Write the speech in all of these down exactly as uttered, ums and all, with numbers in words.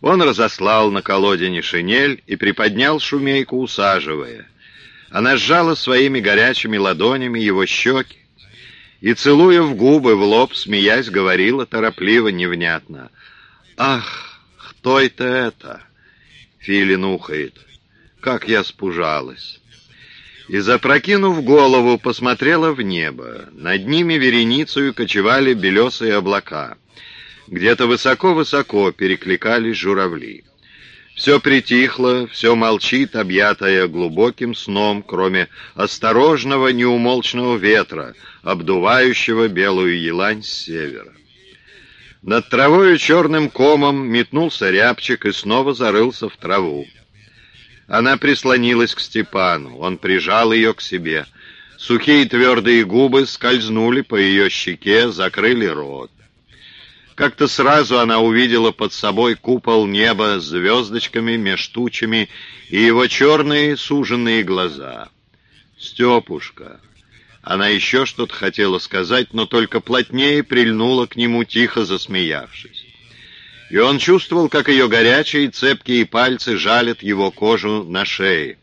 Он разослал на колодине шинель и приподнял Шумейку, усаживая. Она сжала своими горячими ладонями его щеки и, целуя в губы, в лоб, смеясь, говорила торопливо, невнятно: «Ах, кто это это?» Филин ухает. «Как я спужалась!» И, запрокинув голову, посмотрела в небо. Над ними вереницею кочевали белесые облака. Где-то высоко-высоко перекликались журавли. Все притихло, все молчит, объятое глубоким сном, кроме осторожного неумолчного ветра, обдувающего белую елань с севера. Над травою черным комом метнулся рябчик и снова зарылся в траву. Она прислонилась к Степану, он прижал ее к себе. Сухие твердые губы скользнули по ее щеке, закрыли рот. Как-то сразу она увидела под собой купол неба с звездочками меж тучами и его черные суженные глаза. «Степушка!» Она еще что-то хотела сказать, но только плотнее прильнула к нему, тихо засмеявшись. И он чувствовал, как ее горячие цепкие пальцы жалят его кожу на шее.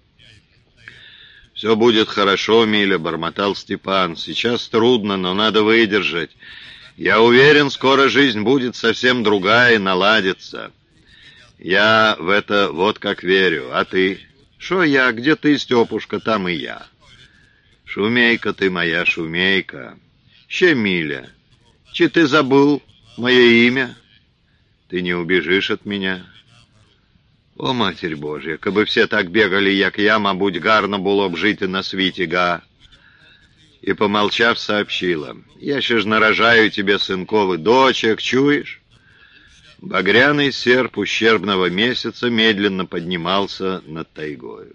«Все будет хорошо, Миля», — бормотал Степан. «Сейчас трудно, но надо выдержать. Я уверен, скоро жизнь будет совсем другая, наладится. Я в это вот как верю. А ты? Шо я? Где ты, Степушка, там и я. Шумейка ты моя, Шумейка. Ще, Миля, чи ты забыл мое имя? Ты не убежишь от меня? О, Матерь Божья, кабы все так бегали, як я, мабуть, гарно було б жити на світі, га». И, помолчав, сообщила: «Я ще ж нарожаю тебе, сынковы, дочек, чуешь?» Багряный серп ущербного месяца медленно поднимался над тайгою.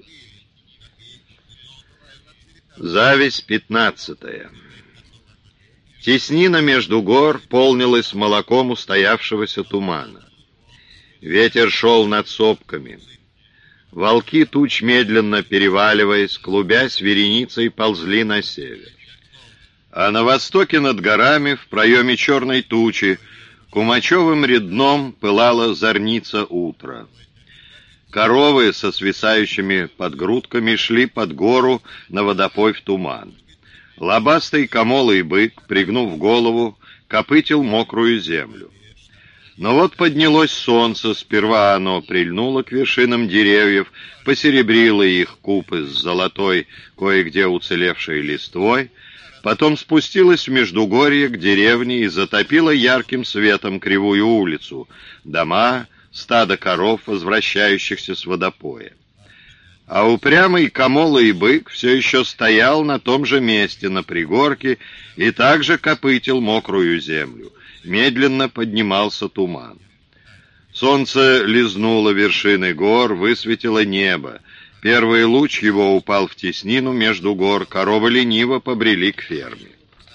Зависть пятнадцатая. Теснина между гор полнилась молоком устоявшегося тумана. Ветер шел над сопками. Волки туч, медленно переваливаясь, клубясь вереницей, ползли на север. А на востоке над горами, в проеме черной тучи, кумачевым рядном пылала зорница утра. Коровы со свисающими подгрудками шли под гору на водопой в туман. Лобастый комолый бык, пригнув голову, копытил мокрую землю. Но вот поднялось солнце, сперва оно прильнуло к вершинам деревьев, посеребрило их купы с золотой, кое-где уцелевшей листвой, потом спустилось в междугорье к деревне и затопило ярким светом кривую улицу, дома, стадо коров, возвращающихся с водопоя. А упрямый комолый бык все еще стоял на том же месте, на пригорке, и также копытил мокрую землю. Медленно поднимался туман. Солнце лизнуло вершины гор, высветило небо. Первый луч его упал в теснину между гор, коровы лениво побрели к ферме.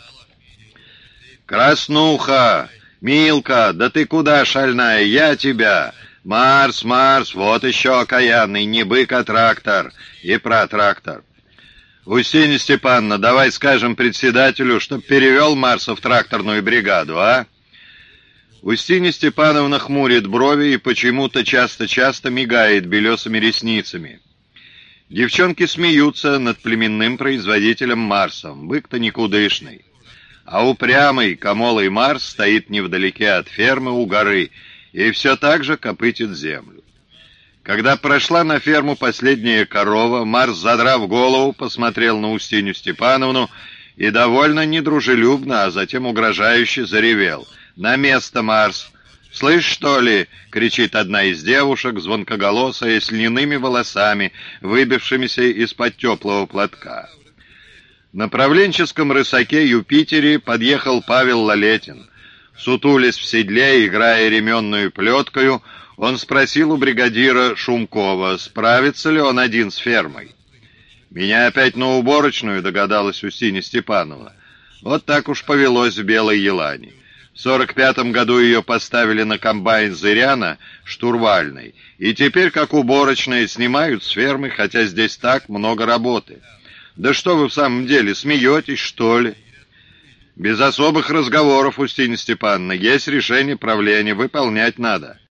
«Краснуха! Милка, да ты куда, шальная? Я тебя! Марс, Марс, вот еще окаянный, не бык, а трактор, и протрактор. Устинья Степановна, давай скажем председателю, чтоб перевел Марса в тракторную бригаду, а?» Устинья Степановна хмурит брови и почему-то часто-часто мигает белесыми ресницами. Девчонки смеются над племенным производителем Марсом, бык-то никудышный. А упрямый комолый Марс стоит невдалеке от фермы у горы и все так же копытит землю. Когда прошла на ферму последняя корова, Марс, задрав голову, посмотрел на Устинью Степановну и довольно недружелюбно, а затем угрожающе заревел: «На место, Марс!» «Слышь, что ли?» — кричит одна из девушек, звонкоголосая, с льняными волосами, выбившимися из-под теплого платка. На правленческом рысаке Юпитере подъехал Павел Лалетин. Сутулясь в седле, играя ременную плеткою, он спросил у бригадира Шумкова, справится ли он один с фермой. «Меня опять на уборочную», — догадалась Устинья Степанова. Вот так уж повелось в Белой Елане. В сорок пятом году ее поставили на комбайн Зыряна штурвальной, и теперь, как уборочные, снимают с фермы, хотя здесь так много работы. Да что вы в самом деле, смеетесь, что ли? Без особых разговоров, Устинья Степановна, есть решение правления, выполнять надо.